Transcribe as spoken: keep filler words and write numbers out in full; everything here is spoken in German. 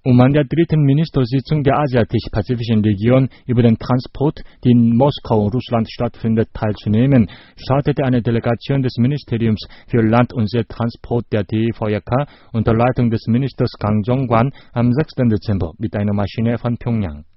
Um an der dritten Ministersitzung der asiatisch-pazifischen Region über den Transport, die in Moskau, Russland stattfindet, teilzunehmen, startete eine Delegation des Ministeriums für Land- und Seetransport der D E V J K unter Leitung des Ministers Kang Jong-kwan am sechsten Dezember mit einer Maschine von Pyongyang.